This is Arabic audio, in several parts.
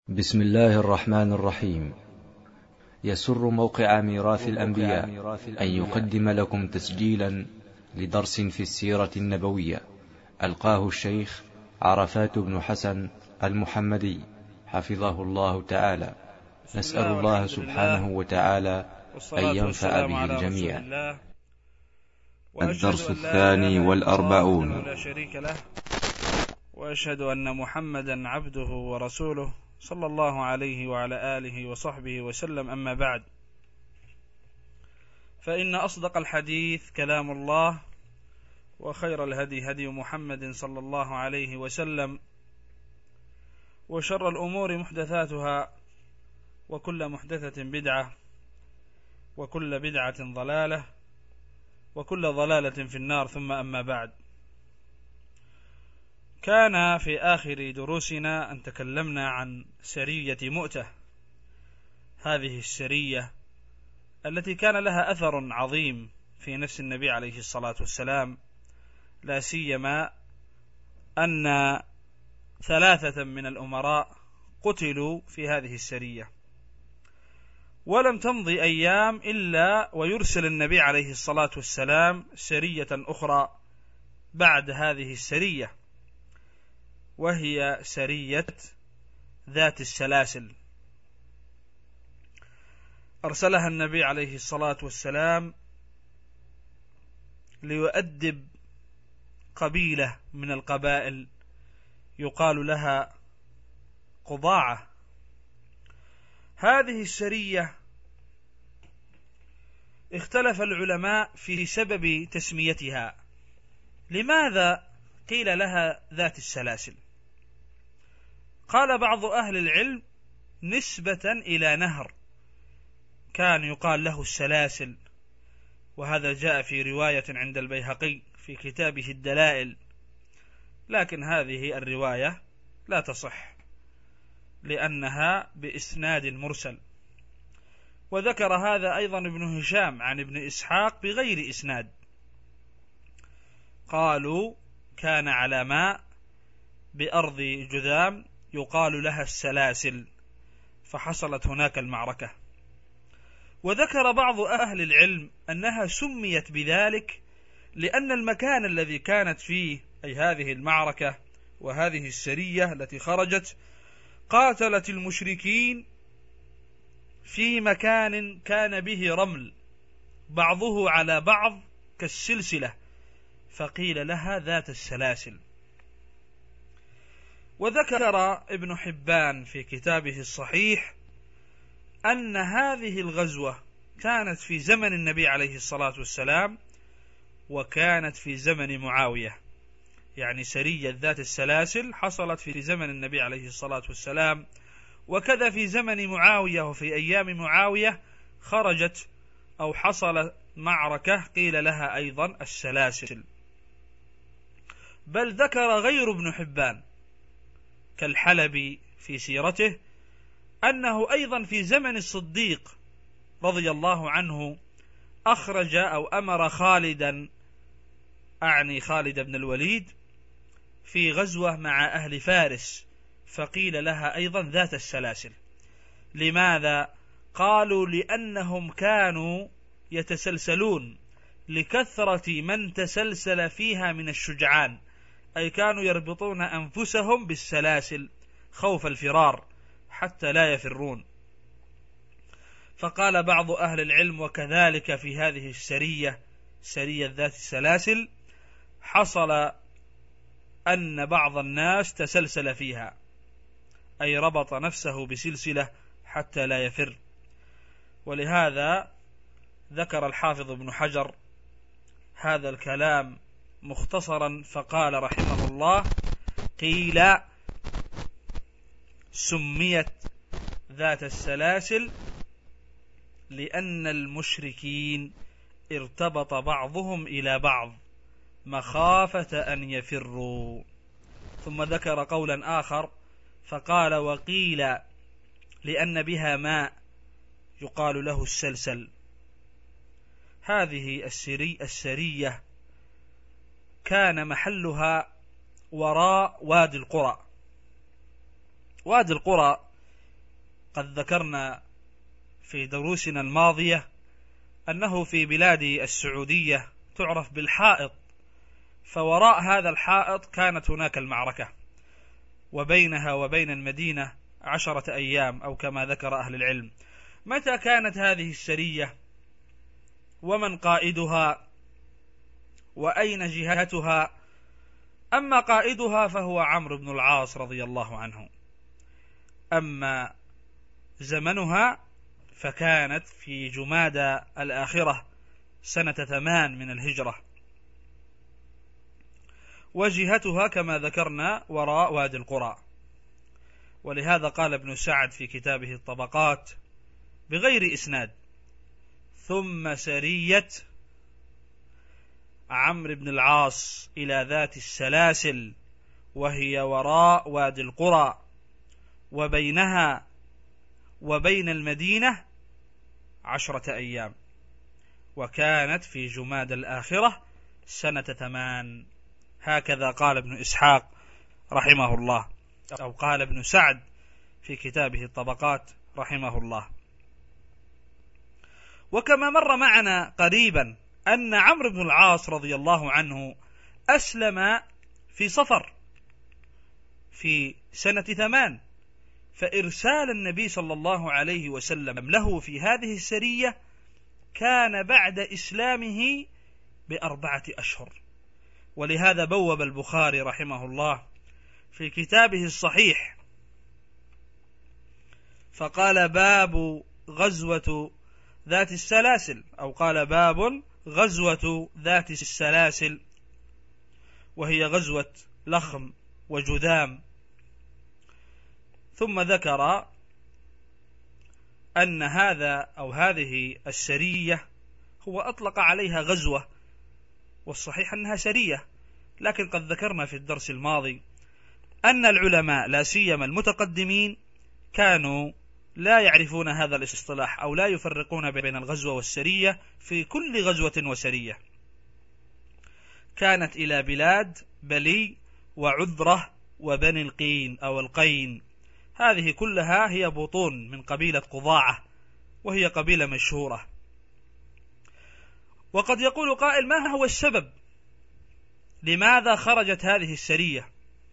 بسم الله الرحمن الرحيم. يسر موقع ميراث الأنبياء أن يقدم لكم تسجيلا لدرس في السيرة النبوية ألقاه الشيخ عرفات بن حسن المحمدي حفظه الله تعالى. نسأل الله سبحانه وتعالى أن ينفع به الجميع. الدرس الثاني والأربعون. لا شريك له، وأشهد أن محمدا عبده ورسوله صلى الله عليه وعلى آله وصحبه وسلم. أما بعد، فإن أصدق الحديث كلام الله، وخير الهدي هدي محمد صلى الله عليه وسلم، وشر الأمور محدثاتها، وكل محدثة بدعة، وكل بدعة ضلالة، وكل ضلالة في النار. ثم أما بعد، كان في آخر دروسنا أن تكلمنا عن سرية مؤتة، هذه السرية التي كان لها أثر عظيم في نفس النبي عليه الصلاة والسلام، لا سيما أن 3 من الأمراء قتلوا في هذه السرية. ولم تمضي أيام إلا ويرسل النبي عليه الصلاة والسلام سرية أخرى بعد هذه السرية، وهي سرية ذات السلاسل. أرسلها النبي عليه الصلاة والسلام ليؤدب قبيلة من القبائل يقال لها قضاعة. هذه السرية اختلف العلماء في سبب تسميتها. لماذا قيل لها ذات السلاسل؟ قال بعض أهل العلم نسبة إلى نهر كان يقال له السلاسل، وهذا جاء في رواية عند البيهقي في كتابه الدلائل، لكن هذه الرواية لا تصح لأنها بإسناد مرسل. وذكر هذا أيضا ابن هشام عن ابن إسحاق بغير إسناد. قالوا كان على ماء بأرض جذام يقال لها السلاسل، فحصلت هناك المعركة. وذكر بعض أهل العلم أنها سميت بذلك لأن المكان الذي كانت فيه، أي هذه المعركة وهذه السرية التي خرجت، قاتلت المشركين في مكان كان به رمل بعضه على بعض كالسلسلة، فقيل لها ذات السلاسل. وذكر ابن حبان في كتابه الصحيح أن هذه الغزوة كانت في زمن النبي عليه الصلاة والسلام، وكانت في زمن معاوية، يعني سرية ذات السلاسل حصلت في زمن النبي عليه الصلاة والسلام، وكذا في زمن معاوية وفي أيام معاوية خرجت أو حصل معركة قيل لها أيضا السلاسل. بل ذكر غير ابن حبان كالحلبي في سيرته أنه أيضا في زمن الصديق رضي الله عنه أخرج أو أمر خالدا، أعني خالد بن الوليد، في غزوة مع أهل فارس، فقيل لها أيضا ذات السلاسل. لماذا؟ قالوا لأنهم كانوا يتسلسلون لكثرة من تسلسل فيها من الشجعان، أي كانوا يربطون أنفسهم بالسلاسل خوف الفرار حتى لا يفرون. فقال بعض أهل العلم وكذلك في هذه السرية، سرية ذات السلاسل، حصل أن بعض الناس تسلسل فيها، أي ربط نفسه بسلسلة حتى لا يفر. ولهذا ذكر الحافظ ابن حجر هذا الكلام مختصرا فقال رحمه الله: قيل سميت ذات السلاسل لأن المشركين ارتبط بعضهم إلى بعض مخافة أن يفروا. ثم ذكر قولا آخر فقال: وقيل لأن بها ماء يقال له السلسل. هذه السرية كان محلها وراء وادي القرى. وادي القرى قد ذكرنا في دروسنا الماضية أنه في بلاد السعودية تعرف بالحائط، فوراء هذا الحائط كانت هناك المعركة، وبينها وبين المدينة 10 أيام أو كما ذكر أهل العلم. متى كانت هذه السرية؟ ومن قائدها؟ وأين جهتها؟ أما قائدها فهو عمرو بن العاص رضي الله عنه، أما زمنها فكانت في جمادى الآخرة سنة 8 من الهجرة، وجهتها كما ذكرنا وراء وادي القرى. ولهذا قال ابن سعد في كتابه الطبقات بغير إسناد: ثم سرية عمرو بن العاص إلى ذات السلاسل وهي وراء وادي القرى، وبينها وبين المدينة 10 أيام، وكانت في جمادى الآخرة سنة 8. هكذا قال ابن إسحاق رحمه الله، أو قال ابن سعد في كتابه الطبقات رحمه الله. وكما مر معنا قريبا أن عمرو بن العاص رضي الله عنه أسلم في صفر في سنة 8، فإرسال النبي صلى الله عليه وسلم له في هذه السرية كان بعد إسلامه ب4 أشهر. ولهذا بوب البخاري رحمه الله في كتابه الصحيح فقال: باب غزوة ذات السلاسل، أو قال: باب غزوة ذات السلاسل، وهي غزوة لخم وجذام. ثم ذكر أن هذه السرية هو أطلق عليها غزوة، والصحيح أنها سرية، لكن قد ذكرنا في الدرس الماضي أن العلماء لا سيما المتقدمين كانوا لا يعرفون هذا الاصطلاح، أو لا يفرقون بين الغزوة والسرية في كل غزوة وسرية. كانت إلى بلاد بلي وعذرة وبني القين أو القين، هذه كلها هي بطون من قبيلة قضاعة، وهي قبيلة مشهورة. وقد يقول قائل: ما هو السبب؟ لماذا خرجت هذه السرية؟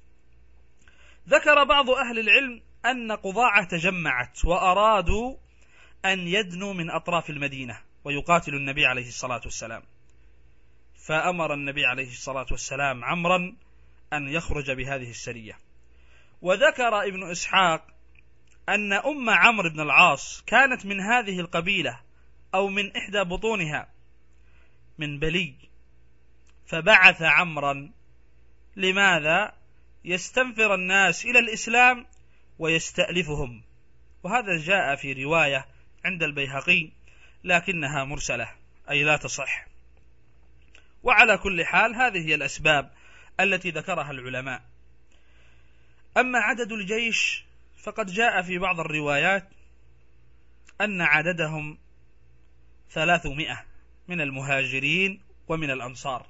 ذكر بعض أهل العلم أن قضاعة تجمعت وأرادوا أن يدنوا من أطراف المدينة ويقاتلوا النبي عليه الصلاة والسلام، فأمر النبي عليه الصلاة والسلام عمرا أن يخرج بهذه السرية. وذكر ابن إسحاق أن أم عمرو بن العاص كانت من هذه القبيلة أو من إحدى بطونها من بلي، فبعث عمرا. لماذا؟ يستنفر الناس إلى الإسلام ويستألفهم. وهذا جاء في رواية عند البيهقي لكنها مرسلة، أي لا تصح. وعلى كل حال هذه هي الأسباب التي ذكرها العلماء. أما عدد الجيش فقد جاء في بعض الروايات أن عددهم 300 من المهاجرين ومن الأنصار،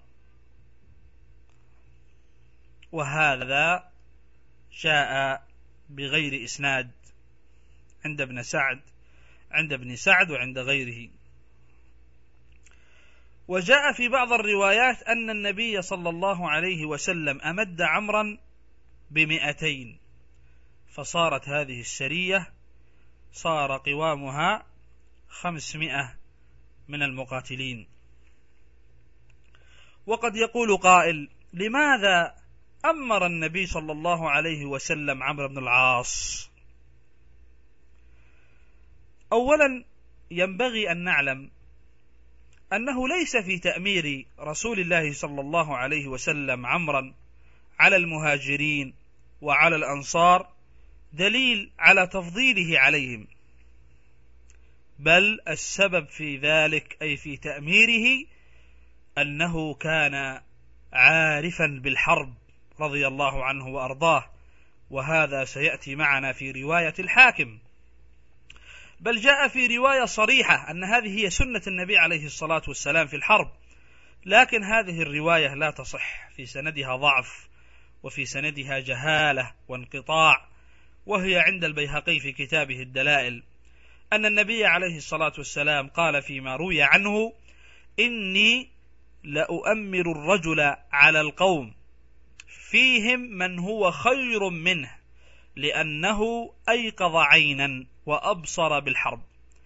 وهذا جاء بغير إسناد عند ابن سعد وعند غيره. وجاء في بعض الروايات أن النبي صلى الله عليه وسلم أمد عمرا ب200، فصارت هذه السرية صار قوامها 500 من المقاتلين. وقد يقول قائل: لماذا أمر النبي صلى الله عليه وسلم عمرو بن العاص؟ أولا ينبغي أن نعلم أنه ليس في تأمير رسول الله صلى الله عليه وسلم عمرا على المهاجرين وعلى الأنصار دليل على تفضيله عليهم، بل السبب في ذلك أي في تأميره أنه كان عارفا بالحرب رضي الله عنه وأرضاه، وهذا سيأتي معنا في رواية الحاكم. بل جاء في رواية صريحة أن هذه هي سنة النبي عليه الصلاة والسلام في الحرب، لكن هذه الرواية لا تصح، في سندها ضعف، وفي سندها جهالة وانقطاع، وهي عند البيهقي في كتابه الدلائل، أن النبي عليه الصلاة والسلام قال فيما روي عنه: إني لأؤمر الرجل على القوم فيهم من هو خير منه، لأنه أيقظ عينا وأبصر بالحرب.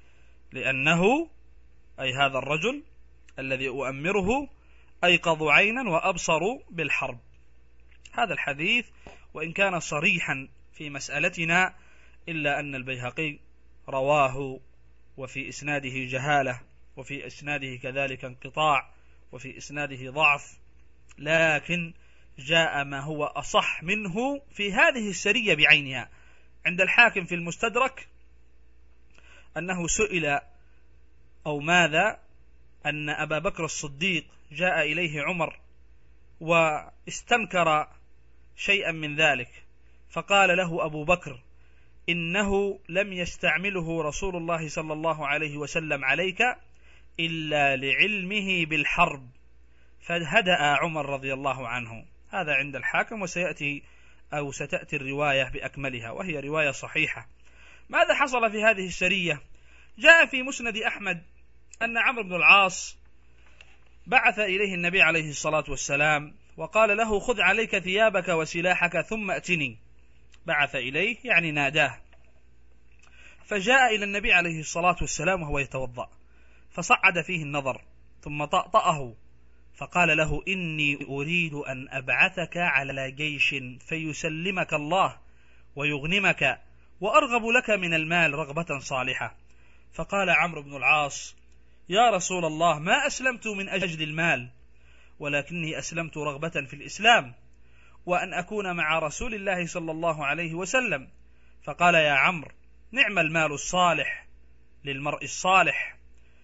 لأنه أي هذا الرجل الذي أؤمره أيقظ عينا وأبصر بالحرب. هذا الحديث وإن كان صريحا في مسألتنا إلا أن البيهقي رواه وفي إسناده جهالة، وفي إسناده كذلك انقطاع، وفي إسناده ضعف، لكن جاء ما هو أصح منه في هذه السرية بعينها. عند الحاكم في المستدرك أنه سئل أو ماذا أن أبا بكر الصديق جاء إليه عمر واستنكر شيئا من ذلك، فقال له أبو بكر: إنه لم يستعمله رسول الله صلى الله عليه وسلم عليك إلا لعلمه بالحرب، فهدأ عمر رضي الله عنه. هذا عند الحاكم، وسيأتي أو ستأتي الرواية بأكملها، وهي رواية صحيحة. ماذا حصل في هذه السرية؟ جاء في مسند أحمد أن عمرو بن العاص بعث إليه النبي عليه الصلاة والسلام وقال له: خذ عليك ثيابك وسلاحك ثم أتني. بعث إليه يعني ناداه، فجاء إلى النبي عليه الصلاة والسلام وهو يتوضأ، فصعد فيه النظر ثم طأطأه، فقال له: إني أريد أن أبعثك على جيش فيسلمك الله ويغنمك، وأرغب لك من المال رغبة صالحة. فقال عمرو بن العاص: يا رسول الله، ما أسلمت من أجل المال، ولكني أسلمت رغبة في الإسلام وأن أكون مع رسول الله صلى الله عليه وسلم. فقال: يا عمرو، نعم المال الصالح للمرء الصالح.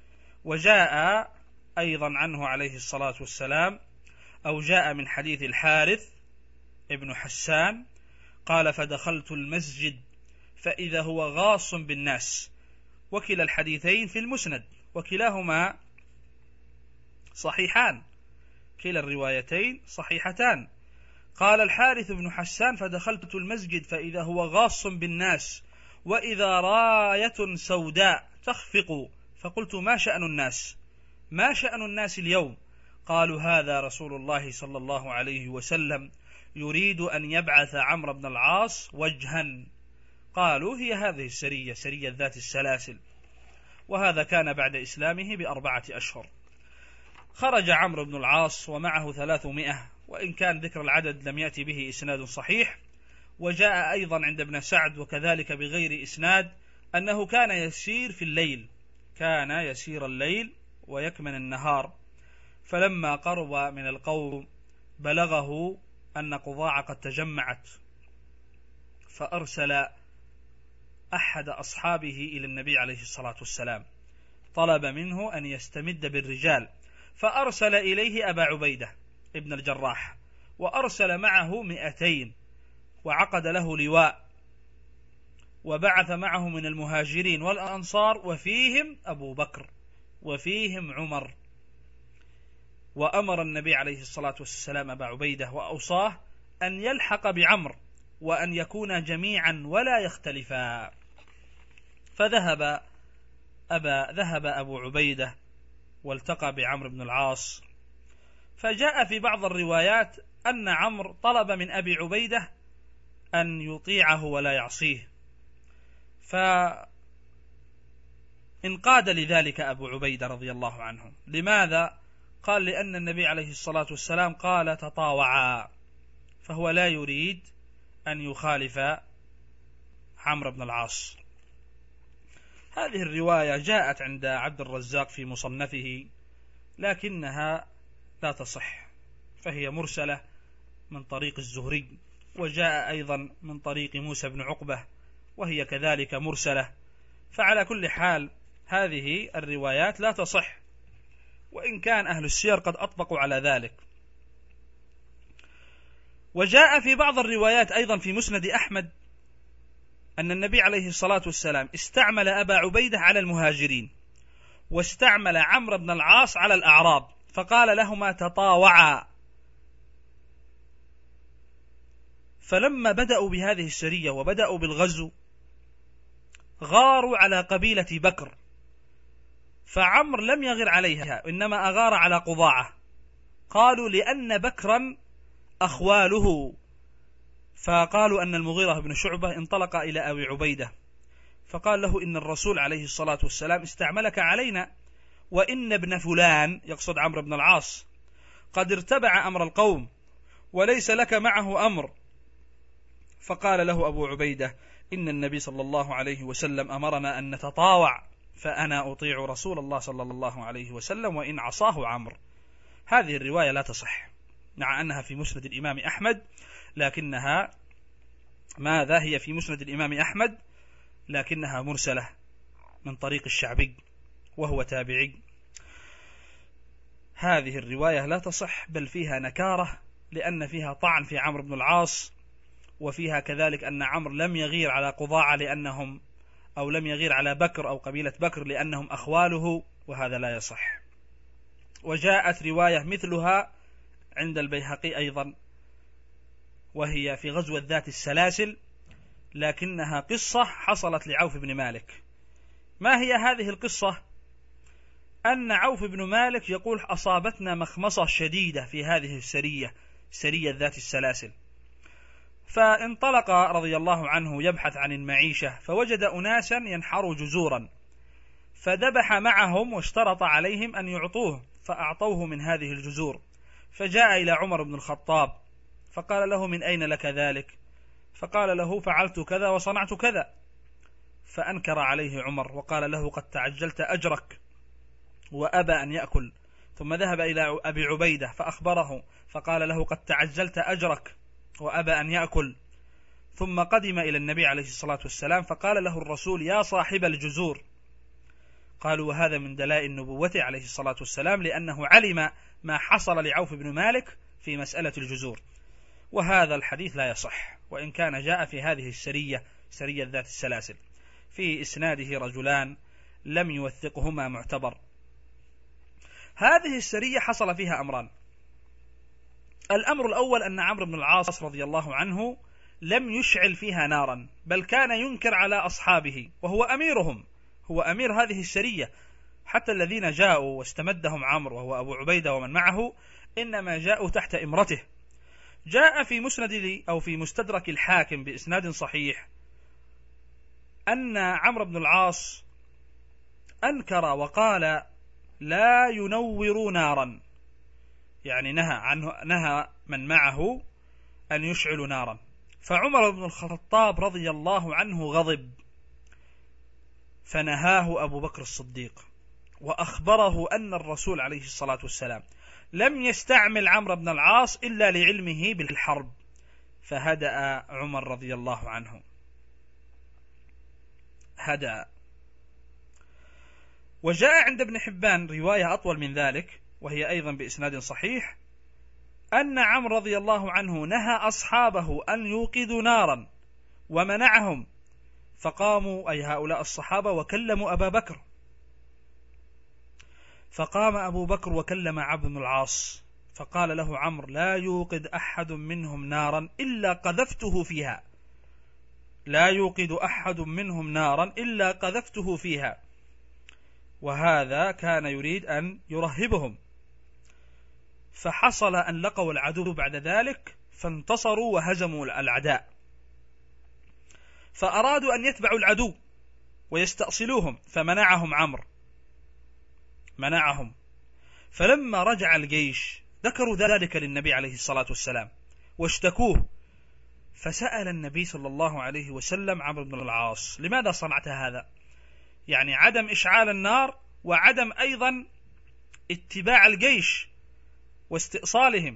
وجاء أيضا عنه عليه الصلاة والسلام، أو جاء من حديث الحارث ابن حسان قال: فدخلت المسجد فإذا هو غاص بالناس. وكلا الحديثين في المسند، وكلاهما صحيحان، كلا الروايتين صحيحتان. قال الحارث بن حسان: فدخلت المسجد فإذا هو غاص بالناس، وإذا راية سوداء تخفق، فقلت: ما شأن الناس؟ ما شأن الناس اليوم؟ قالوا: هذا رسول الله صلى الله عليه وسلم يريد أن يبعث عمرو بن العاص وجها. قالوا: هي هذه السرية، سرية ذات السلاسل. وهذا كان بعد إسلامه ب4 أشهر. خرج عمرو بن العاص ومعه 300، وإن كان ذكر العدد لم يأتي به إسناد صحيح. وجاء أيضا عند ابن سعد وكذلك بغير إسناد أنه كان يسير في الليل، كان يسير الليل ويكمن النهار. فلما قرب من القوم بلغه أن قضاع قد تجمعت، فأرسل أحد أصحابه إلى النبي عليه الصلاة والسلام، طلب منه أن يستمد بالرجال، فأرسل إليه أبا عبيدة ابن الجراح، وأرسل معه 200، وعقد له لواء، وبعث معه من المهاجرين والأنصار، وفيهم أبو بكر وفيهم عمر. وأمر النبي عليه الصلاة والسلام أبا عبيدة وأوصاه أن يلحق بعمر وأن يكون جميعا ولا يختلفا. فذهب أبو عبيدة والتقى بعمر بن العاص. فجاء في بعض الروايات أن عمرو طلب من أبي عبيدة أن يطيعه ولا يعصيه، فانقاد لذلك أبو عبيدة رضي الله عنه. لماذا؟ قال: لأن النبي عليه الصلاة والسلام قال: تطاوعا، فهو لا يريد أن يخالف عمرو بن العاص. هذه الرواية جاءت عند عبد الرزاق في مصنفه، لكنها لا تصح، فهي مرسلة من طريق الزهري، وجاء أيضا من طريق موسى بن عقبة، وهي كذلك مرسلة. فعلى كل حال هذه الروايات لا تصح، وإن كان أهل السير قد أطبقوا على ذلك. وجاء في بعض الروايات أيضا في مسند أحمد أن النبي عليه الصلاة والسلام استعمل أبا عبيدة على المهاجرين، واستعمل عمرو بن العاص على الأعراب، فقال لهما: تطاوعا. فلما بدأوا بهذه السرية وبدأوا بالغزو غاروا على قبيلة بكر، فعمر لم يغر عليها إنما أغار على قضاعة، قالوا لأن بكرا أخواله، فقالوا أن المغيرة بن شعبة انطلق إلى أبي عبيدة فقال له إن الرسول عليه الصلاة والسلام استعملك علينا، وإن ابن فلان يقصد عمرو بن العاص قد ارتبع أمر القوم وليس لك معه أمر. فقال له أبو عبيدة إن النبي صلى الله عليه وسلم أمرنا أن نتطاوع، فأنا أطيع رسول الله صلى الله عليه وسلم وإن عصاه عمرو. هذه الرواية لا تصح مع أنها في مسند الإمام أحمد، لكنها ماذا هي في مسند الإمام أحمد لكنها مرسلة من طريق الشعبي وهو تابعي. هذه الرواية لا تصح بل فيها نكارة لأن فيها طعن في عمرو بن العاص، وفيها كذلك أن عمرو لم يغير على قضاعة لأنهم أو لم يغير على بكر أو قبيلة بكر لأنهم أخواله، وهذا لا يصح. وجاءت رواية مثلها عند البيهقي أيضا وهي في غزوة ذات السلاسل، لكنها قصة حصلت لعوف بن مالك. ما هي هذه القصة؟ أن عوف بن مالك يقول أصابتنا مخمصة شديدة في هذه السرية، سرية ذات السلاسل، فانطلق رضي الله عنه يبحث عن المعيشة فوجد أناسا ينحروا جزورا فذبح معهم واشترط عليهم أن يعطوه فأعطوه من هذه الجزور، فجاء إلى عمر بن الخطاب فقال له من أين لك ذلك؟ فقال له فعلت كذا وصنعت كذا، فأنكر عليه عمر وقال له قد تعجلت أجرك، وأبى أن يأكل. ثم ذهب إلى أبي عبيدة فأخبره فقال له قد تعجلت أجرك وأبى أن يأكل. ثم قدم إلى النبي عليه الصلاة والسلام فقال له الرسول يا صاحب الجزور. قالوا وهذا من دلائل نبوته عليه الصلاة والسلام لأنه علم ما حصل لعوف بن مالك في مسألة الجزور. وهذا الحديث لا يصح وإن كان جاء في هذه السرية، سرية ذات السلاسل، في إسناده رجلان لم يوثقهما معتبر. هذه السرية حصل فيها أمران. الأمر الأول أن عمرو بن العاص رضي الله عنه لم يشعل فيها نارا، بل كان ينكر على أصحابه وهو أميرهم، هو أمير هذه السرية، حتى الذين جاءوا واستمدهم عمرو وهو أبو عبيدة ومن معه إنما جاءوا تحت إمرته. جاء في مسند أو في مستدرك الحاكم بإسناد صحيح أن عمرو بن العاص أنكر وقال لا ينوروا نارا، يعني نهى من معه أن يشعلوا نارا. فعمر بن الخطاب رضي الله عنه غضب فنهاه أبو بكر الصديق وأخبره أن الرسول عليه الصلاة والسلام لم يستعمل عمرو بن العاص إلا لعلمه بالحرب، فهدأ عمر رضي الله عنه، هدأ. وجاء عند ابن حبان رواية أطول من ذلك وهي أيضا بإسناد صحيح أن عمرو رضي الله عنه نهى أصحابه أن يوقدوا نارا ومنعهم، فقاموا أي هؤلاء الصحابة وكلموا أبا بكر، فقام أبو بكر وكلم عمرو بن العاص فقال له عمرو لا يوقد أحد منهم نارا إلا قذفته فيها، لا يوقد أحد منهم نارا إلا قذفته فيها. وهذا كان يريد أن يرهبهم، فحصل أن لقوا العدو بعد ذلك فانتصروا وهزموا الأعداء، فأرادوا أن يتبعوا العدو ويستأصلوهم فمنعهم عمرو، منعهم. فلما رجع الجيش ذكروا ذلك للنبي عليه الصلاة والسلام واشتكوه، فسأل النبي صلى الله عليه وسلم عمرو بن العاص لماذا صنعت هذا؟ يعني عدم إشعال النار وعدم أيضا اتباع الجيش واستئصالهم.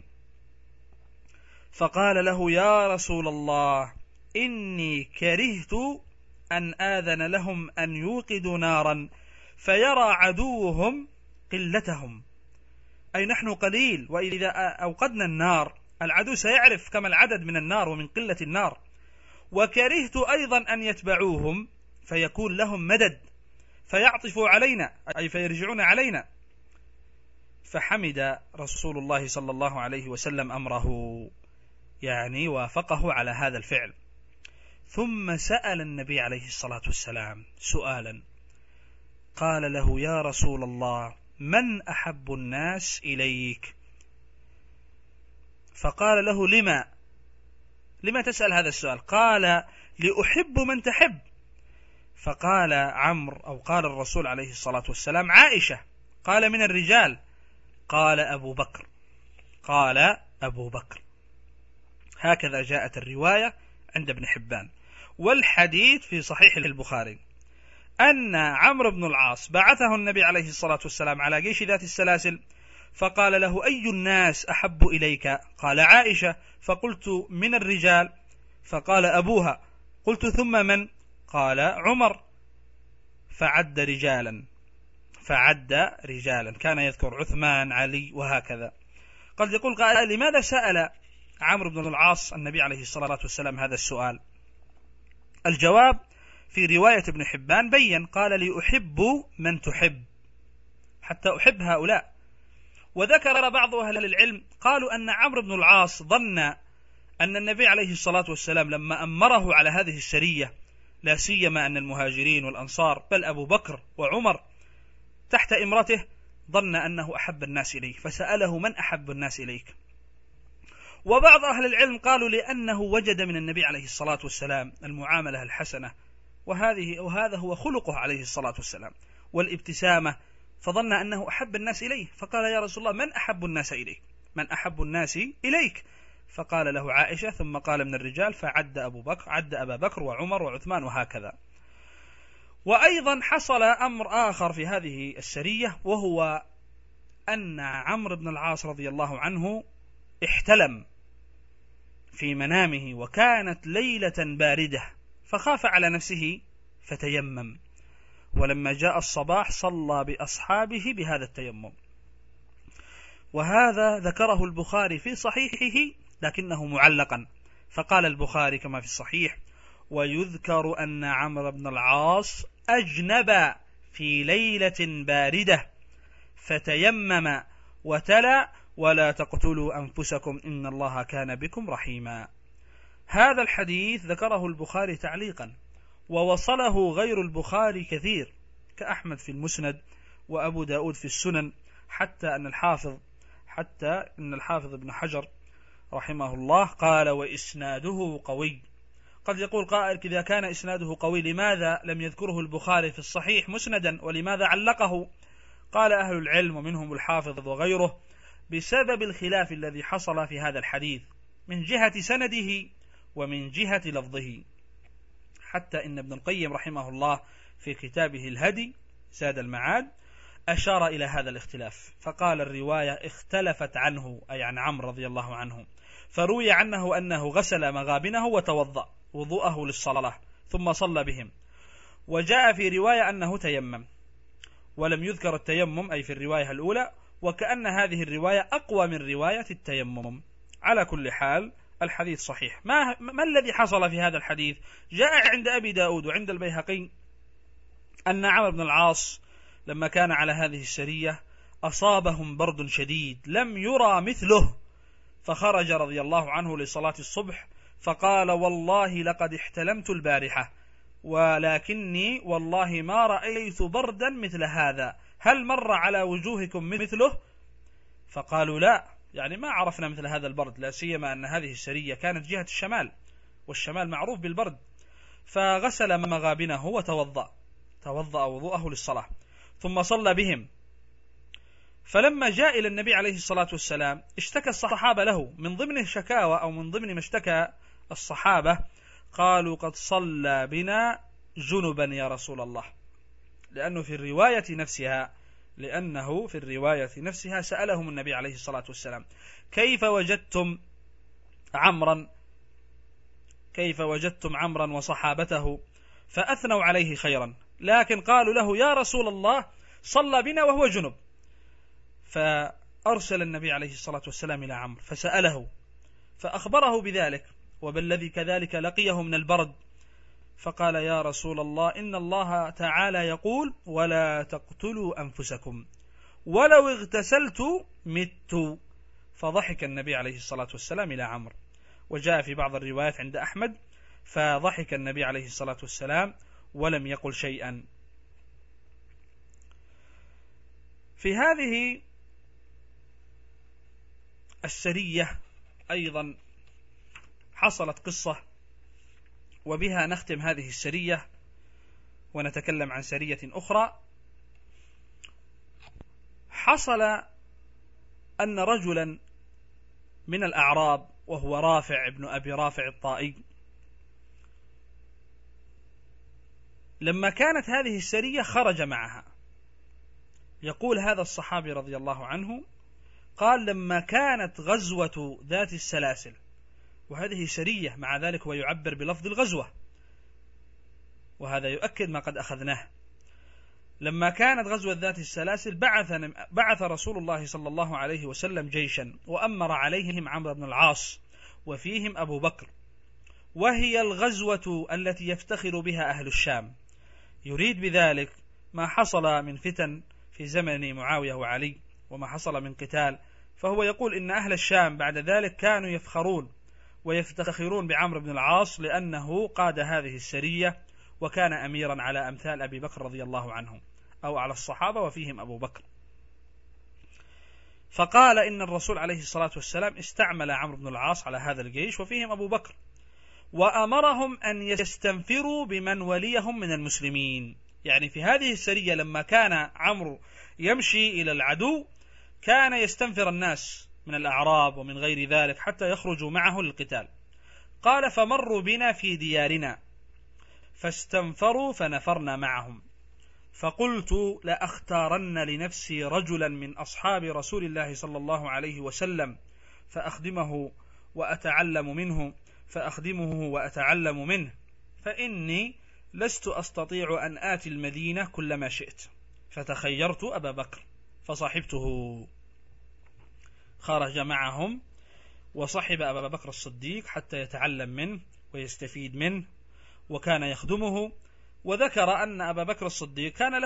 فقال له يا رسول الله إني كرهت أن آذن لهم أن يوقدوا نارا فيرى عدوهم قلتهم، أي نحن قليل، وإذا أوقدنا النار العدو سيعرف كم العدد من النار ومن قلة النار، وكرهت أيضا أن يتبعوهم فيكون لهم مدد فيعطفوا علينا أي فيرجعون علينا. فحمد رسول الله صلى الله عليه وسلم أمره، يعني وافقه على هذا الفعل. ثم سأل النبي عليه الصلاة والسلام سؤالا، قال له: يا رسول الله، من أحب الناس إليك؟ فقال له: لما تسأل هذا السؤال؟ قال: لأحب من تحب. فقال عمرو، أو قال الرسول عليه الصلاة والسلام: عائشة. قال: من الرجال؟ قال: أبو بكر. هكذا جاءت الرواية عند ابن حبان. والحديث في صحيح البخاري أن عمرو بن العاص بعثه النبي عليه الصلاة والسلام على جيش ذات السلاسل، فقال له: أي الناس أحب إليك؟ قال: عائشة. فقلت: من الرجال؟ فقال: أبوها. قلت: ثم من؟ قال: عمر. فعد رجالا، كان يذكر عثمان، علي، وهكذا. قد يقول قائل: لماذا سأل عمرو بن العاص النبي عليه الصلاة والسلام هذا السؤال؟ الجواب في رواية ابن حبان بين، قال: لأحب من تحب، حتى أحب هؤلاء. وذكر بعض أهل العلم قالوا أن عمرو بن العاص ظن أن النبي عليه الصلاة والسلام لما أمره على هذه السرية، لا سيما أن المهاجرين والأنصار بل أبو بكر وعمر تحت إمرته، ظن أنه أحب الناس إليه، فسأله: من أحب الناس إليك؟ وبعض أهل العلم قالوا لأنه وجد من النبي عليه الصلاة والسلام المعاملة الحسنة، وهذا هو خلقه عليه الصلاة والسلام، والابتسامة، فظن أنه أحب الناس إليه، فقال: يا رسول الله، من أحب الناس إليك؟ من أحب الناس إليك؟ فقال له: عائشة. ثم قال: من الرجال، فعد أبا بكر وعمر وعثمان، وهكذا. وأيضا حصل أمر آخر في هذه السرية، وهو أن عمرو بن العاص رضي الله عنه احتلم في منامه، وكانت ليلة باردة، فخاف على نفسه فتيمم، ولما جاء الصباح صلى بأصحابه بهذا التيمم. وهذا ذكره البخاري في صحيحه لكنه معلقا، فقال البخاري كما في الصحيح: ويذكر أن عمرو بن العاص أجنب في ليلة باردة فتيمم وتلا: ولا تقتلوا أنفسكم إن الله كان بكم رحيما. هذا الحديث ذكره البخاري تعليقا، ووصله غير البخاري كثير، كأحمد في المسند، وأبو داود في السنن، حتى أن الحافظ ابن حجر رحمه الله قال: وإسناده قوي. قد يقول قائل: إذا كان إسناده قوي لماذا لم يذكره البخاري في الصحيح مسندا، ولماذا علقه؟ قال أهل العلم ومنهم الحافظ وغيره: بسبب الخلاف الذي حصل في هذا الحديث من جهة سنده ومن جهة لفظه، حتى إن ابن القيم رحمه الله في كتابه الهدي زاد المعاد أشار إلى هذا الاختلاف، فقال: الرواية اختلفت عنه، أي عن عمرو رضي الله عنه، فروي عنه أنه غسل مغابنه وتوضأ وضوءه للصلاة ثم صلى بهم، وجاء في رواية أنه تيمم، ولم يذكر التيمم أي في الرواية الأولى، وكأن هذه الرواية أقوى من رواية التيمم. على كل حال الحديث صحيح. ما الذي حصل في هذا الحديث؟ جاء عند أبي داود وعند البيهقي أن عمرو بن العاص لما كان على هذه السرية أصابهم برد شديد لم يرى مثله، فخرج رضي الله عنه لصلاة الصبح فقال: والله لقد احتلمت البارحة، ولكني والله ما رأيت بردا مثل هذا، هل مر على وجوهكم مثله؟ فقالوا: لا، يعني ما عرفنا مثل هذا البرد، لا سيما أن هذه السرية كانت جهة الشمال، والشمال معروف بالبرد. فغسل مغابنه وتوضأ وضوءه للصلاة ثم صلى بهم. فلما جاء إلى النبي عليه الصلاة والسلام اشتكى الصحابة له، من ضمن الشكاوى أو من ضمن ما اشتكى الصحابة قالوا: قد صلى بنا جنبا يا رسول الله، لأنه في الرواية نفسها سألهم النبي عليه الصلاة والسلام: كيف وجدتم عمرا وصحابته؟ فأثنوا عليه خيرا، لكن قالوا له: يا رسول الله صلى بنا وهو جنب. فأرسل النبي عليه الصلاة والسلام إلى عمرو فسأله فأخبره بذلك، وبالذي كذلك لقيه من البرد، فقال: يا رسول الله إن الله تعالى يقول: ولا تقتلوا أنفسكم، ولو اغتسلت مت. فضحك النبي عليه الصلاة والسلام إلى عمرو وجاء في بعض الروايات عند أحمد: فضحك النبي عليه الصلاة والسلام ولم يقل شيئا. في هذه السرية أيضا حصلت قصة، وبها نختم هذه السرية ونتكلم عن سرية أخرى. حصل أن رجلا من الأعراب وهو رافع ابن أبي رافع الطائي، لما كانت هذه السرية خرج معها. يقول هذا الصحابي رضي الله عنه قال: لما كانت غزوة ذات السلاسل، وهذه سرية مع ذلك هو يعبر بلفظ الغزوة، وهذا يؤكد ما قد أخذناه. لما كانت غزوة ذات السلاسل بعث رسول الله صلى الله عليه وسلم جيشا، وأمر عليهم عمرو بن العاص وفيهم أبو بكر، وهي الغزوة التي يفتخر بها أهل الشام. يريد بذلك ما حصل من فتن في زمن معاوية وعلي وما حصل من قتال، فهو يقول إن أهل الشام بعد ذلك كانوا يفخرون ويفتخرون بعمرو بن العاص لأنه قاد هذه السرية وكان أميرا على أمثال أبي بكر رضي الله عنه، أو على الصحابة وفيهم أبو بكر. فقال إن الرسول عليه الصلاة والسلام استعمل عمرو بن العاص على هذا الجيش وفيهم أبو بكر، وأمرهم أن يستنفروا بمن وليهم من المسلمين. يعني في هذه السرية لما كان عمرو يمشي إلى العدو كان يستنفر الناس من الأعراب ومن غير ذلك حتى يخرجوا معه للقتال. قال: فمروا بنا في ديارنا فاستنفروا فنفرنا معهم، فقلت: لأختارن لنفسي رجلا من أصحاب رسول الله صلى الله عليه وسلم فأخدمه وأتعلم منه، فإني لست أستطيع أن آتي المدينة كلما شئت. فتخيرت أبا بكر فصحبته. خرج معهم وصحب أبا بكر الصديق حتى يتعلم منه ويستفيد منه، وكان يخدمه. وذكر أن أبا بكر الصديق كان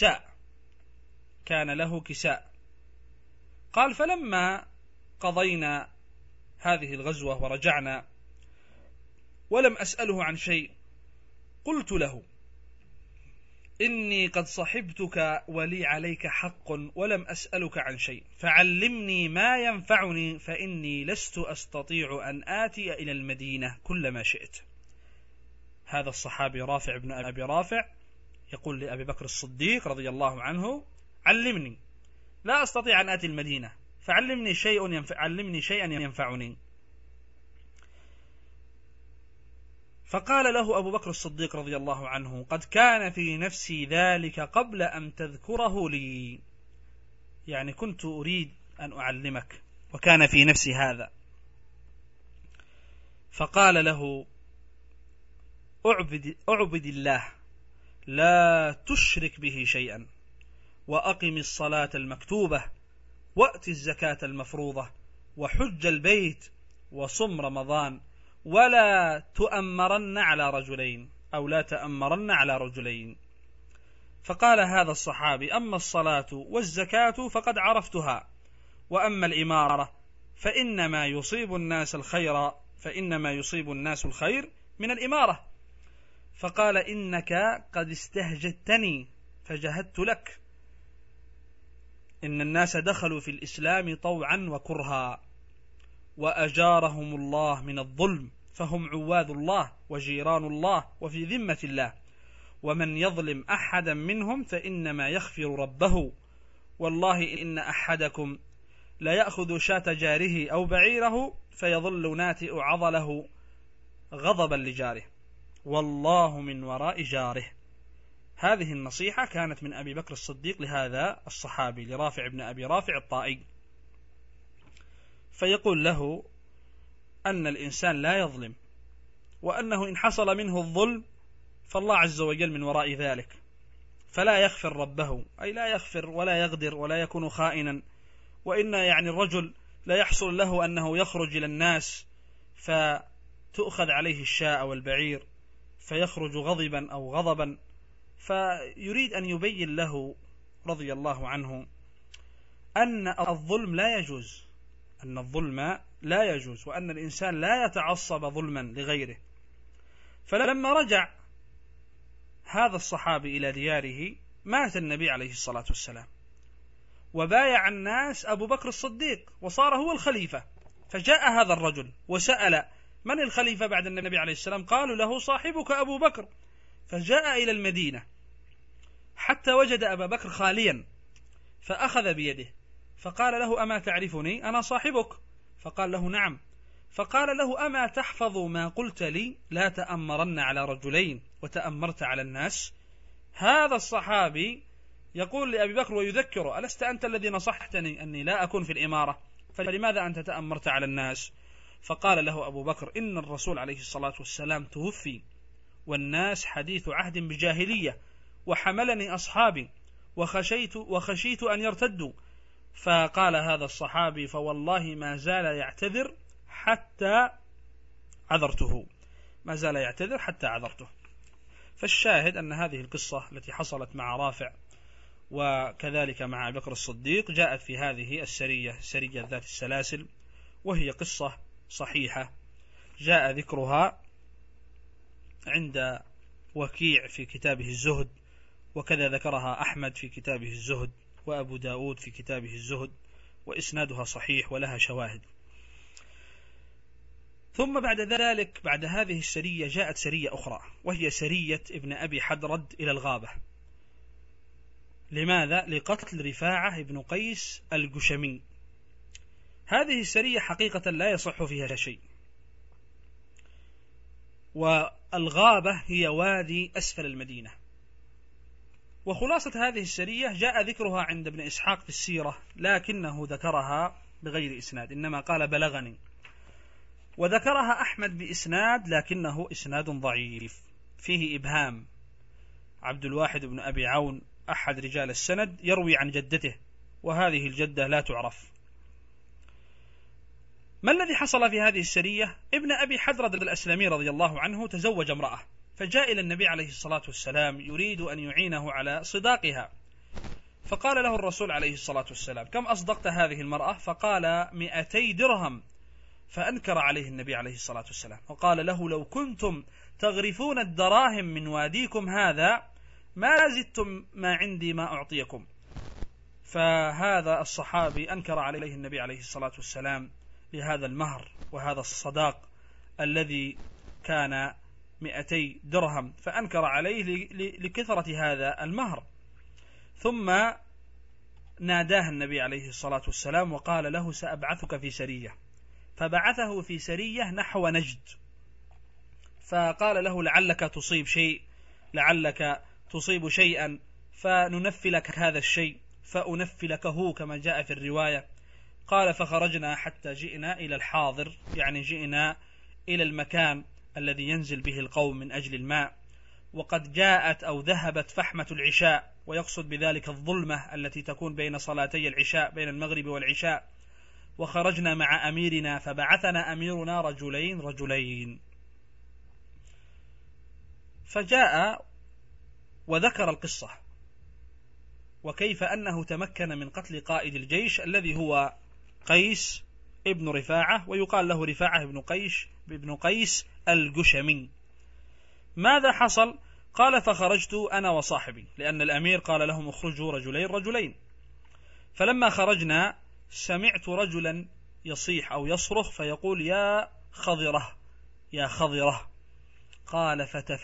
له كساء. قال: فلما قضينا هذه الغزوة ورجعنا ولم أسأله عن شيء، قلت له: إني قد صحبتك ولي عليك حق ولم أسألك عن شيء، فعلمني ما ينفعني، فإني لست أستطيع أن آتي إلى المدينة كلما شئت. هذا الصحابي رافع بن أبي رافع يقول لأبي بكر الصديق رضي الله عنه: علمني، لا أستطيع أن آتي المدينة، فعلمني شيئا ينفعني. فقال له أبو بكر الصديق رضي الله عنه: قد كان في نفسي ذلك قبل أن تذكره لي، يعني كنت أريد أن أعلمك وكان في نفسي هذا. فقال له: أعبد الله لا تشرك به شيئا، وأقم الصلاة المكتوبة، وأت الزكاة المفروضة، وحج البيت، وصم رمضان، ولا تأمرن على رجلين. فقال هذا الصحابي: أما الصلاة والزكاة فقد عرفتها، وأما الإمارة فإنما يصيب الناس الخير من الإمارة. فقال: إنك قد استهجدتني فجهدت لك. إن الناس دخلوا في الإسلام طوعا وكرها، وأجارهم الله من الظلم، فهم عواد الله وجيران الله وفي ذمة الله، ومن يظلم أحدا منهم فإنما يخفر ربه، والله إن أحدكم لا يأخذ شاة جاره أو بعيره فيظل ناتئ عضله غضبا لجاره، والله من وراء جاره. هذه النصيحة كانت من أبي بكر الصديق لهذا الصحابي لرافع بن أبي رافع الطائي، فيقول له أن الإنسان لا يظلم، وأنه إن حصل منه الظلم فالله عز وجل من وراء ذلك، فلا يغفر ربه، أي لا يغفر ولا يغدر ولا يكون خائنا. وإن يعني الرجل لا يحصل له أنه يخرج إلى الناس فتؤخذ عليه الشاة والبعير فيخرج غضبا أو غضبا، فيريد أن يبين له رضي الله عنه أن الظلم لا يجوز، أن الظلم لا يجوز، وأن الإنسان لا يتعصب ظلما لغيره. فلما رجع هذا الصحابي إلى دياره مات النبي عليه الصلاة والسلام، وبايع الناس أبو بكر الصديق وصار هو الخليفة. فجاء هذا الرجل وسأل من الخليفة بعد النبي عليه السلام؟ قالوا له صاحبك أبو بكر. فجاء إلى المدينة حتى وجد أبا بكر خاليا، فأخذ بيده فقال له أما تعرفني؟ أنا صاحبك. فقال له نعم. فقال له أما تحفظ ما قلت لي لا تأمرن على رجلين وتأمرت على الناس؟ هذا الصحابي يقول لأبي بكر ويذكره: ألست أنت الذي نصحتني أني لا أكون في الإمارة، فلماذا أنت تأمرت على الناس؟ فقال له أبو بكر: إن الرسول عليه الصلاة والسلام توفي والناس حديث عهد بجاهلية، وحملني أصحابي وخشيت أن يرتدوا. فقال هذا الصحابي: فوالله ما زال يعتذر حتى عذرته، ما زال يعتذر حتى عذرته. فالشاهد أن هذه القصة التي حصلت مع رافع وكذلك مع أبي بكر الصديق جاءت في هذه السرية، سرية ذات السلاسل، وهي قصة صحيحة جاء ذكرها عند وكيع في كتابه الزهد، وكذا ذكرها أحمد في كتابه الزهد، وأبو داود في كتابه الزهد، وإسنادها صحيح ولها شواهد. ثم بعد ذلك بعد هذه السرية جاءت سرية أخرى، وهي سرية ابن أبي حدرد إلى الغابة. لماذا؟ لقتل رفاعة ابن قيس الجشمي. هذه السرية حقيقة لا يصح فيها شيء، والغابة هي وادي أسفل المدينة. وخلاصة هذه السرية جاء ذكرها عند ابن إسحاق في السيرة، لكنه ذكرها بغير إسناد، إنما قال بلغني. وذكرها أحمد بإسناد لكنه إسناد ضعيف فيه إبهام. عبد الواحد بن أبي عون أحد رجال السند يروي عن جدته، وهذه الجدة لا تعرف. ما الذي حصل في هذه السرية؟ ابن أبي حدرد الأسلمي رضي الله عنه تزوج امرأة، فجاء إلى النبي عليه الصلاة والسلام يريد أن يعينه على صداقها. فقال له الرسول عليه الصلاة والسلام: كم أصدقت هذه المرأة؟ فقال 200 درهم. فأنكر عليه النبي عليه الصلاة والسلام وقال له: لو كنتم تغرفون الدراهم من واديكم هذا ما زدتم ما عندي ما أعطيكم. فهذا الصحابي أنكر عليه النبي عليه الصلاة والسلام لهذا المهر وهذا الصداق الذي كان 200 درهم، فأنكر عليه لكثرة هذا المهر. ثم ناداه النبي عليه الصلاة والسلام وقال له: سأبعثك في سرية. فبعثه في سرية نحو نجد، فقال له: لعلك تصيب شيء، لعلك تصيب شيئا فننفي لك هذا الشيء، فأنفي لكه كما جاء في الرواية. قال: فخرجنا حتى جئنا إلى الحاضر، يعني جئنا إلى المكان الذي ينزل به القوم من أجل الماء، وقد جاءت أو ذهبت فحمة العشاء، ويقصد بذلك الظلمة التي تكون بين صلاتي العشاء، بين المغرب والعشاء. وخرجنا مع أميرنا، فبعثنا أميرنا رجلين. فجاء وذكر القصة، وكيف أنه تمكن من قتل قائد الجيش الذي هو قيس ابن رفاعة، ويقال له رفاعة ابن قيس الجشمي. ماذا حصل؟ قال: فخرجت أنا وصاحبي، لأن الأمير قال لهم: اخرجوا رجلين. فلما خرجنا سمعت رجلا يصيح أو يصرخ فيقول: يا خضرة. قال: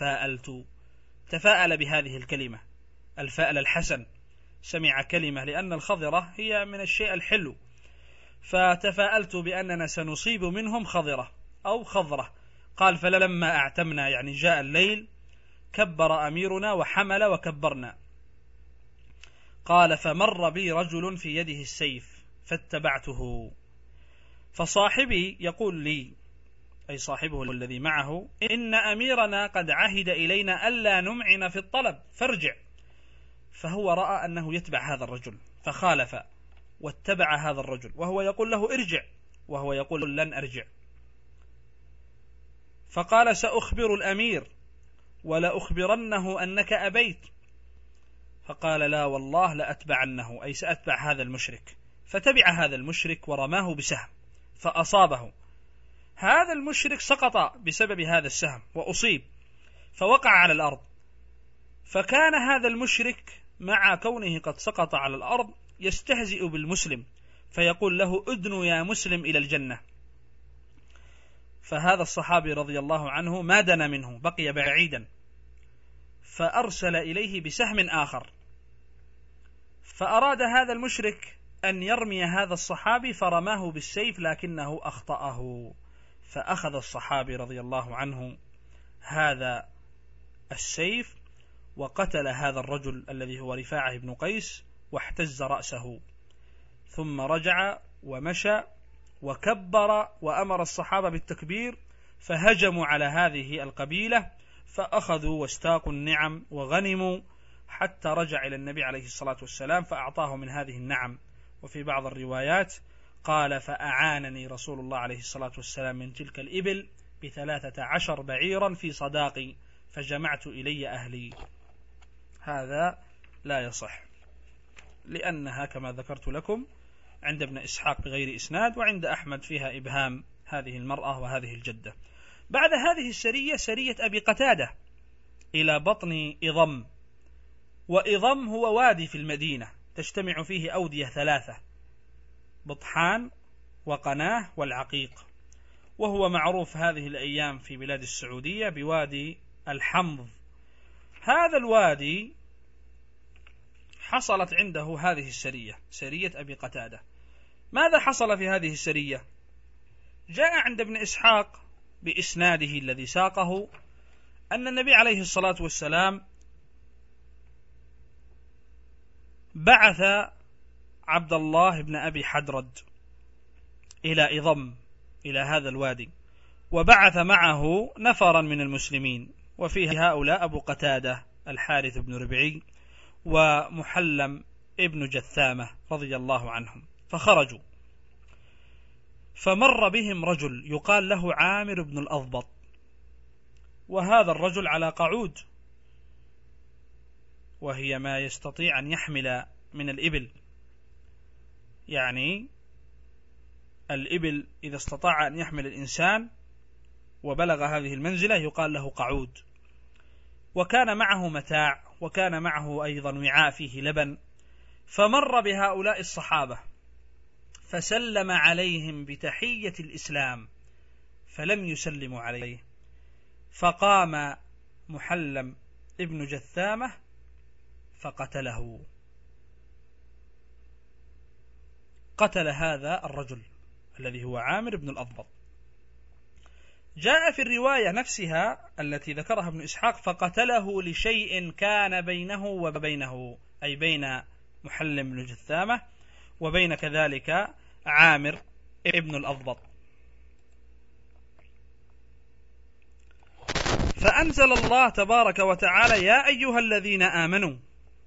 تفاءل بهذه الكلمة، الفأل الحسن، سمع كلمة، لأن الخضرة هي من الشيء الحلو، فتفاءلت بأننا سنصيب منهم خضرة أو خضرة. قال: فلما أعتمنا، يعني جاء الليل، كبر أميرنا وحمل وكبرنا. قال: فمر بي رجل في يده السيف فاتبعته، فصاحبي يقول لي، أي صاحبه الذي معه: إن أميرنا قد عهد إلينا ألا نمعن في الطلب فارجع. فهو رأى أنه يتبع هذا الرجل فخالف واتبع هذا الرجل، وهو يقول له: ارجع، وهو يقول: لن أرجع. فقال: سأخبر الأمير ولا أخبرنه أنك أبيت. فقال: لا والله لأتبعنه، أي سأتبع هذا المشرك. فتبع هذا المشرك ورماه بسهم فأصابه. هذا المشرك سقط بسبب هذا السهم وأصيب فوقع على الأرض، فكان هذا المشرك مع كونه قد سقط على الأرض يستهزئ بالمسلم فيقول له أدنو يا مسلم إلى الجنة. فهذا الصحابي رضي الله عنه ما دنا منه، بقي بعيدا، فأرسل إليه بسهم آخر، فأراد هذا المشرك أن يرمي هذا الصحابي فرماه بالسيف لكنه أخطأه، فأخذ الصحابي رضي الله عنه هذا السيف وقتل هذا الرجل الذي هو رفاعة بن قيس واحتز رأسه، ثم رجع ومشى وكبر وأمر الصحابة بالتكبير، فهجموا على هذه القبيلة فأخذوا واستاقوا النعم وغنموا حتى رجع إلى النبي عليه الصلاة والسلام فأعطاه من هذه النعم. وفي بعض الروايات قال فأعانني رسول الله عليه الصلاة والسلام من تلك الإبل ب13 بعيرا في صداقي فجمعت إلي أهلي. هذا لا يصح، لأنها كما ذكرت لكم عند ابن إسحاق بغير إسناد، وعند أحمد فيها إبهام هذه المرأة وهذه الجدة. بعد هذه السرية سرية أبي قتادة إلى بطن إضم، وإضم هو وادي في المدينة تجتمع فيه أودية 3: بطحان وقناه والعقيق، وهو معروف هذه الأيام في بلاد السعودية بوادي الحمض. هذا الوادي حصلت عنده هذه السرية، سرية أبي قتادة. ماذا حصل في هذه السرية؟ جاء عند ابن إسحاق بإسناده الذي ساقه أن النبي عليه الصلاة والسلام بعث عبد الله بن أبي حدرد إلى إضم، إلى هذا الوادي، وبعث معه نفرا من المسلمين، وفيه هؤلاء أبو قتادة الحارث بن ربعي ومحلم ابن جثامة رضي الله عنهم. فخرجوا، فمر بهم رجل يقال له عامر بن الأضبط، وهذا الرجل على قعود، وهي ما يستطيع أن يحمل من الإبل، يعني الإبل إذا استطاع أن يحمل الإنسان وبلغ هذه المنزلة يقال له قعود. وكان معه متاع، وكان معه أيضا وعاء فيه لبن. فمر بهؤلاء الصحابة فسلم عليهم بتحية الإسلام فلم يسلموا عليه، فقام محلم ابن جثامة فقتله، قتل هذا الرجل الذي هو عامر بن الأضبط. جاء في الرواية نفسها التي ذكرها ابن إسحاق فقتله لشيء كان بينه وبينه، أي بين محلم بن جثامة وبين كذلك عامر ابن الأضبط. فأنزل الله تبارك وتعالى: يا أيها الذين آمنوا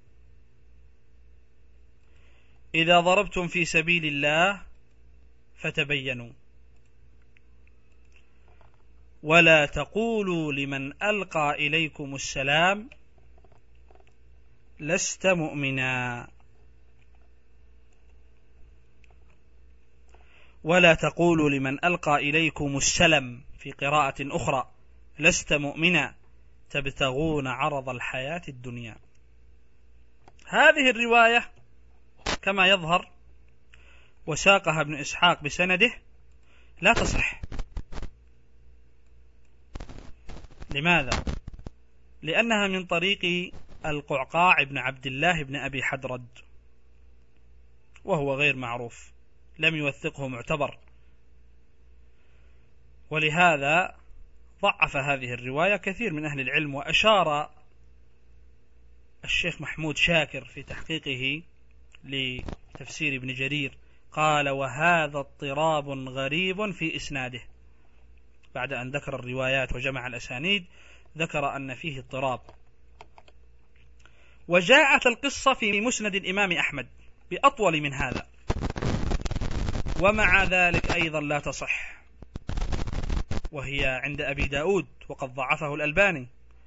إذا ضربتم في سبيل الله فتبينوا ولا تقولوا لمن ألقى إليكم السلام لست مؤمنا، ولا تقولوا لمن ألقى إليكم السلم في قراءة أخرى لست مؤمنا تبتغون عرض الحياة الدنيا. هذه الرواية كما يظهر وساقها ابن إسحاق بسنده لا تصح. لماذا؟ لأنها من طريق القعقاع بن عبد الله بن أبي حدرد، وهو غير معروف، لم يوثقه معتبر، ولهذا ضعف هذه الرواية كثير من أهل العلم. وأشار الشيخ محمود شاكر في تحقيقه لتفسير ابن جرير قال: وهذا اضطراب غريب في إسناده. بعد أن ذكر الروايات وجمع الأسانيد ذكر أن فيه اضطراب. وجاءت القصة في مسند الإمام أحمد بأطول من هذا، ومع ذلك أيضا لا تصح، وهي عند أبي داود وقد ضعفه الألباني،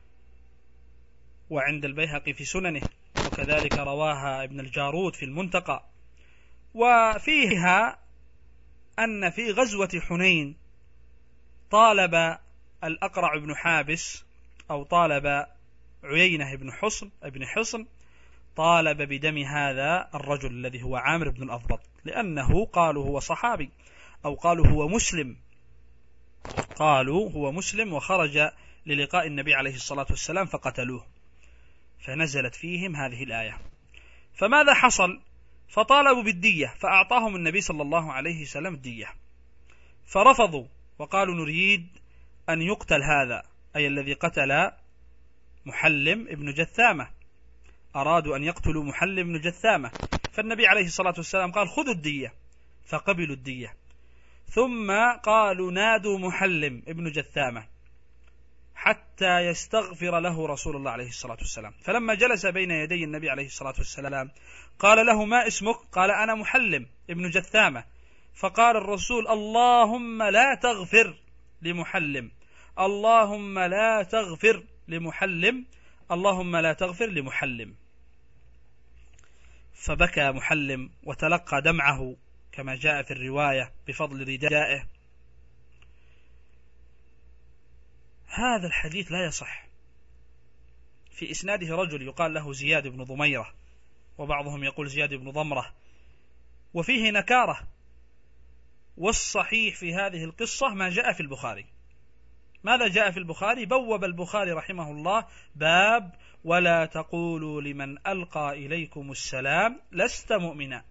وعند البيهقي في سننه، وكذلك رواها ابن الجارود في المنتقى، وفيها أن في غزوة حنين طالب الأقرع بن حابس أو طالب عيينة بن حصن طالب بدم هذا الرجل الذي هو عامر بن الأضبط، لأنه قالوا هو صحابي أو قالوا هو مسلم وخرج للقاء النبي عليه الصلاة والسلام فقتلوه، فنزلت فيهم هذه الآية. فماذا حصل؟ فطالبوا بالدية، فأعطاهم النبي صلى الله عليه وسلم الدية، فرفضوا وقالوا نريد أن يقتل هذا، أي الذي قتل محلم ابن جثامة، أرادوا أن يقتلوا محلم ابن جثامة، فالنبي عليه الصلاة والسلام قال خذوا الدية، فقبلوا الدية. ثم قالوا نادوا محلم ابن جثامة حتى يستغفر له رسول الله عليه الصلاة والسلام، فلما جلس بين يدي النبي عليه الصلاة والسلام قال له ما اسمك؟ قال أنا محلم ابن جثامة. فقال الرسول اللهم لا تغفر لمحلم، اللهم لا تغفر لمحلم، اللهم لا تغفر لمحلم. فبكى محلم وتلقى دمعه كما جاء في الرواية بفضل ردائه. هذا الحديث لا يصح، في إسناده رجل يقال له زياد بن ضميرة، وبعضهم يقول زياد بن ضمرة، وفيه نكارة، والصحيح في هذه القصة ما جاء في البخاري. ماذا جاء في البخاري؟ بوب البخاري رحمه الله باب ولا تقولوا لمن ألقى إليكم السلام لست مؤمنا.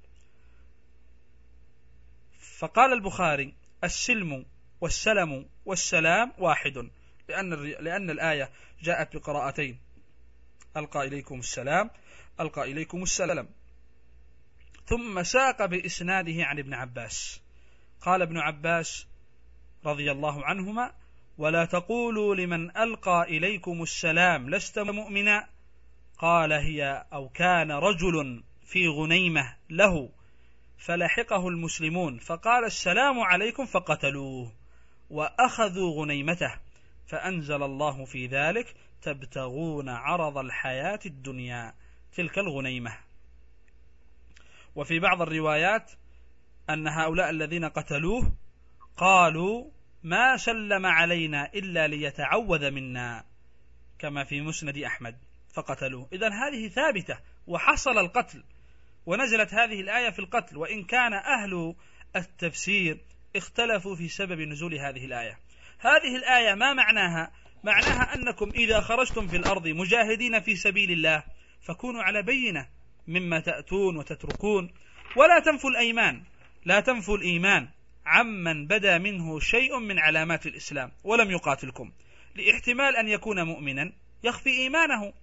فقال البخاري السلم والسلم والسلام واحد، لأن الآية جاءت بقراءتين، ألقى إليكم السلام، ألقى إليكم السلام. ثم ساق بإسناده عن ابن عباس، قال ابن عباس رضي الله عنهما ولا تقولوا لمن ألقى إليكم السلام لست مؤمنا، قال هي أو كان رجل في غنيمة له فلحقه المسلمون فقال السلام عليكم فقتلوه وأخذوا غنيمته، فأنزل الله في ذلك تبتغون عرض الحياة الدنيا، تلك الغنيمة. وفي بعض الروايات أن هؤلاء الذين قتلوه قالوا ما سلم علينا إلا ليتعوذ منا، كما في مسند أحمد، فقتلوه. إذن هذه ثابتة وحصل القتل، ونزلت هذه الآية في القتل، وإن كان أهل التفسير اختلفوا في سبب نزول هذه الآية. هذه الآية ما معناها؟ معناها أنكم إذا خرجتم في الأرض مجاهدين في سبيل الله فكونوا على بينة مما تأتون وتتركون، ولا تنفوا الأيمان، لا تنفوا الإيمان عمن بدا منه شيء من علامات الإسلام ولم يقاتلكم، لاحتمال أن يكون مؤمنا يخفي إيمانه،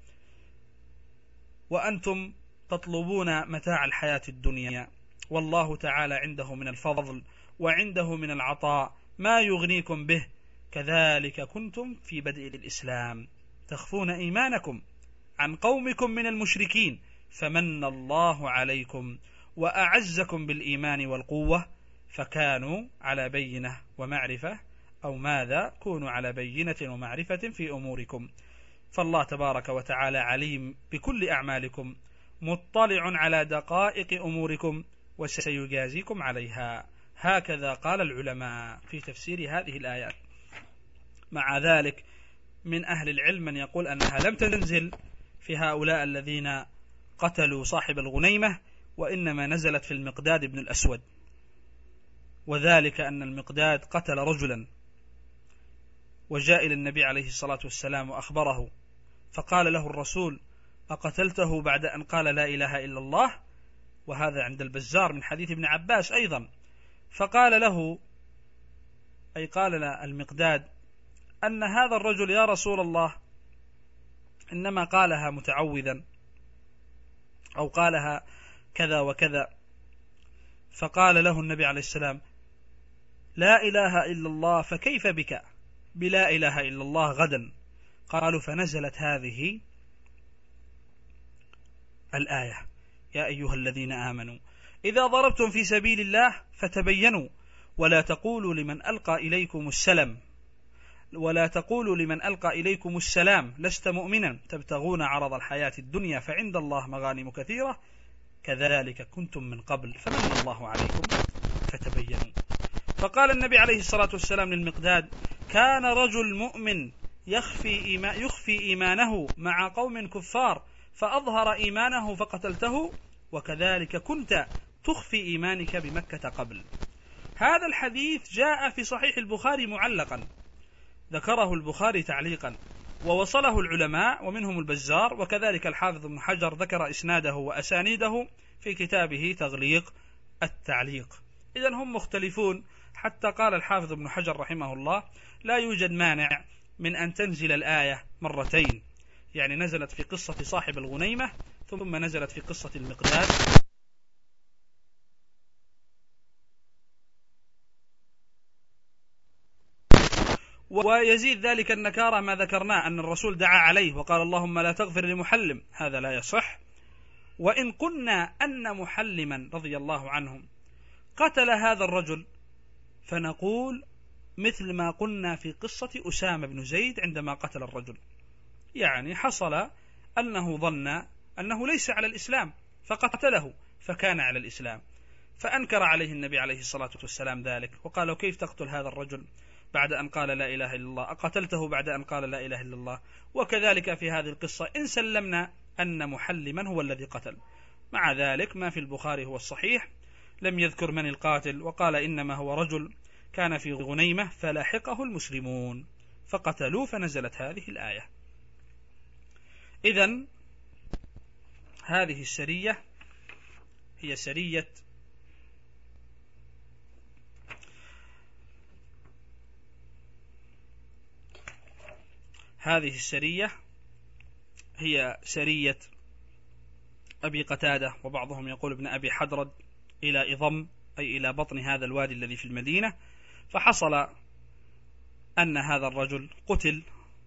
وأنتم تطلبون متاع الحياة الدنيا، والله تعالى عنده من الفضل وعنده من العطاء ما يغنيكم به. كذلك كنتم في بدء الإسلام تخفون إيمانكم عن قومكم من المشركين، فمن الله عليكم وأعزكم بالإيمان والقوة، فكانوا على بينة ومعرفة، أو ماذا؟ كونوا على بينة ومعرفة في أموركم. فالله تبارك وتعالى عليم بكل أعمالكم، مطلع على دقائق أموركم، وسيجازيكم عليها. هكذا قال العلماء في تفسير هذه الآيات. مع ذلك من أهل العلم من يقول أنها لم تنزل في هؤلاء الذين قتلوا صاحب الغنيمة، وإنما نزلت في المقداد بن الأسود، وذلك أن المقداد قتل رجلا وجاء إلى النبي عليه الصلاة والسلام وأخبره، فقال له الرسول أقتلته بعد أن قال لا إله إلا الله؟ وهذا عند البزار من حديث ابن عباس أيضا. فقال له، أي قال المقداد، أن هذا الرجل يا رسول الله إنما قالها متعوذا، أو قالها كذا وكذا. فقال له النبي عليه السلام لا إله إلا الله، فكيف بك بلا إله إلا الله غدا؟ قالوا فنزلت هذه الآية يا أيها الذين آمنوا إذا ضربتم في سبيل الله فتبينوا ولا تقولوا لمن ألقى إليكم السلام، ولا تقولوا لمن ألقى إليكم السلام لست مؤمنا تبتغون عرض الحياة الدنيا فعند الله مغانم كثيرة كذلك كنتم من قبل فمن الله عليكم فتبينوا. فقال النبي عليه الصلاة والسلام للمقداد: كان رجل مؤمن يخفي إيمانه مع قوم كفار فأظهر إيمانه فقتلته، وكذلك كنت تخفي إيمانك بمكة قبل. هذا الحديث جاء في صحيح البخاري معلقا، ذكره البخاري تعليقا، ووصله العلماء ومنهم البزار، وكذلك الحافظ ابن حجر ذكر إسناده وأسانيده في كتابه تغليق التعليق. إذن هم مختلفون، حتى قال الحافظ ابن حجر رحمه الله: لا يوجد مانع من أن تنزل الآية مرتين، يعني نزلت في قصة صاحب الغنيمة ثم نزلت في قصة المقداد. ويزيد ذلك النكارة ما ذكرناه أن الرسول دعا عليه وقال: اللهم لا تغفر لمحلم، هذا لا يصح. وإن قلنا أن محلما رضي الله عنه قتل هذا الرجل فنقول مثل ما قلنا في قصة أسامة بن زيد عندما قتل الرجل، يعني حصل أنه ظن أنه ليس على الإسلام فقتله فكان على الإسلام، فأنكر عليه النبي عليه الصلاة والسلام ذلك وقال: كيف تقتل هذا الرجل بعد أن قال لا إله إلا الله؟ أقتلته بعد أن قال لا إله إلا الله؟ وكذلك في هذه القصة إن سلمنا أن محلما هو الذي قتل، مع ذلك ما في البخاري هو الصحيح، لم يذكر من القاتل، وقال إنما هو رجل كان في غنيمة فلاحقه المسلمون فقتلوه فنزلت هذه الآية. إذن هذه السرية هي سرية أبي قتادة، وبعضهم يقول ابن أبي حدرد، إلى إضم أي إلى بطن هذا الوادي الذي في المدينة. فحصل أن هذا الرجل قتل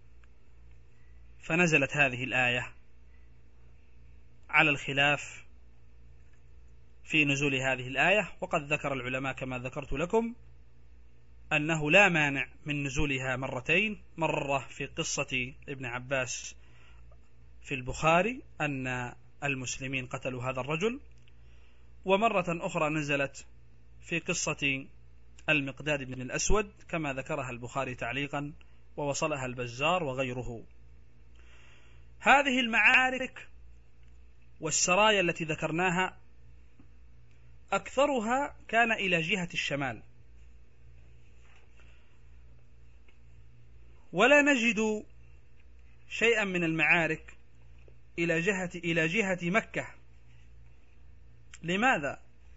فنزلت هذه الآية على الخلاف في نزول هذه الآية. وقد ذكر العلماء كما ذكرت لكم أنه لا مانع من نزولها مرتين، مرة في قصة ابن عباس في البخاري أن المسلمين قتلوا هذا الرجل، ومرة أخرى نزلت في قصة المقداد بن الأسود كما ذكرها البخاري تعليقا ووصلها البزار وغيره. هذه المعارك والسرايا التي ذكرناها أكثرها كان إلى جهة الشمال، ولا نجد شيئا من المعارك إلى جهة مكة. لماذا؟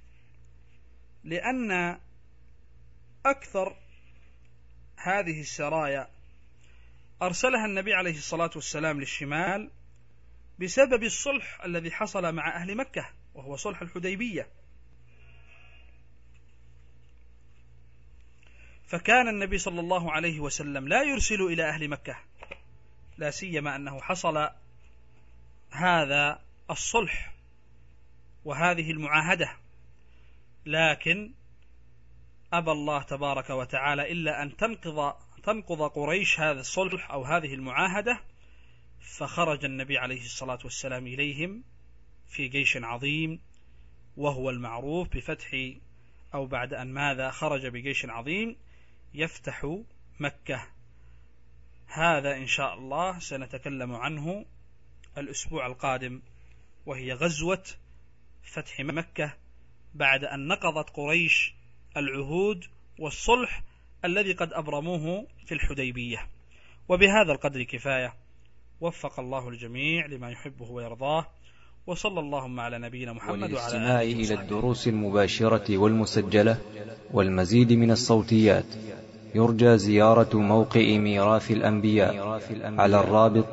لأن أكثر هذه السرايا أرسلها النبي عليه الصلاة والسلام للشمال بسبب الصلح الذي حصل مع أهل مكة، وهو صلح الحديبية. فكان النبي صلى الله عليه وسلم لا يرسل إلى أهل مكة، لا سيما أنه حصل هذا الصلح وهذه المعاهدة، لكن أبى الله تبارك وتعالى إلا أن تنقض قريش هذا الصلح أو هذه المعاهدة، فخرج النبي عليه الصلاة والسلام إليهم في جيش عظيم، وهو المعروف بفتح أو بعد أن ماذا خرج بجيش عظيم يفتح مكة. هذا إن شاء الله سنتكلم عنه الأسبوع القادم، وهي غزوة فتح مكة بعد أن نقضت قريش العهود والصلح الذي قد أبرموه في الحديبية. وبهذا القدر كفاية، وفق الله الجميع لما يحبه ويرضاه، وصلى اللهم على نبينا محمد وعلى والاستماع إلى الدروس المباشرة والمسجلة والمزيد من الصوتيات يرجى زيارة موقع ميراث الأنبياء على الرابط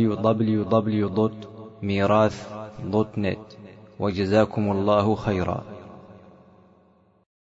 www.mirath.net. وجزاكم الله خيرا.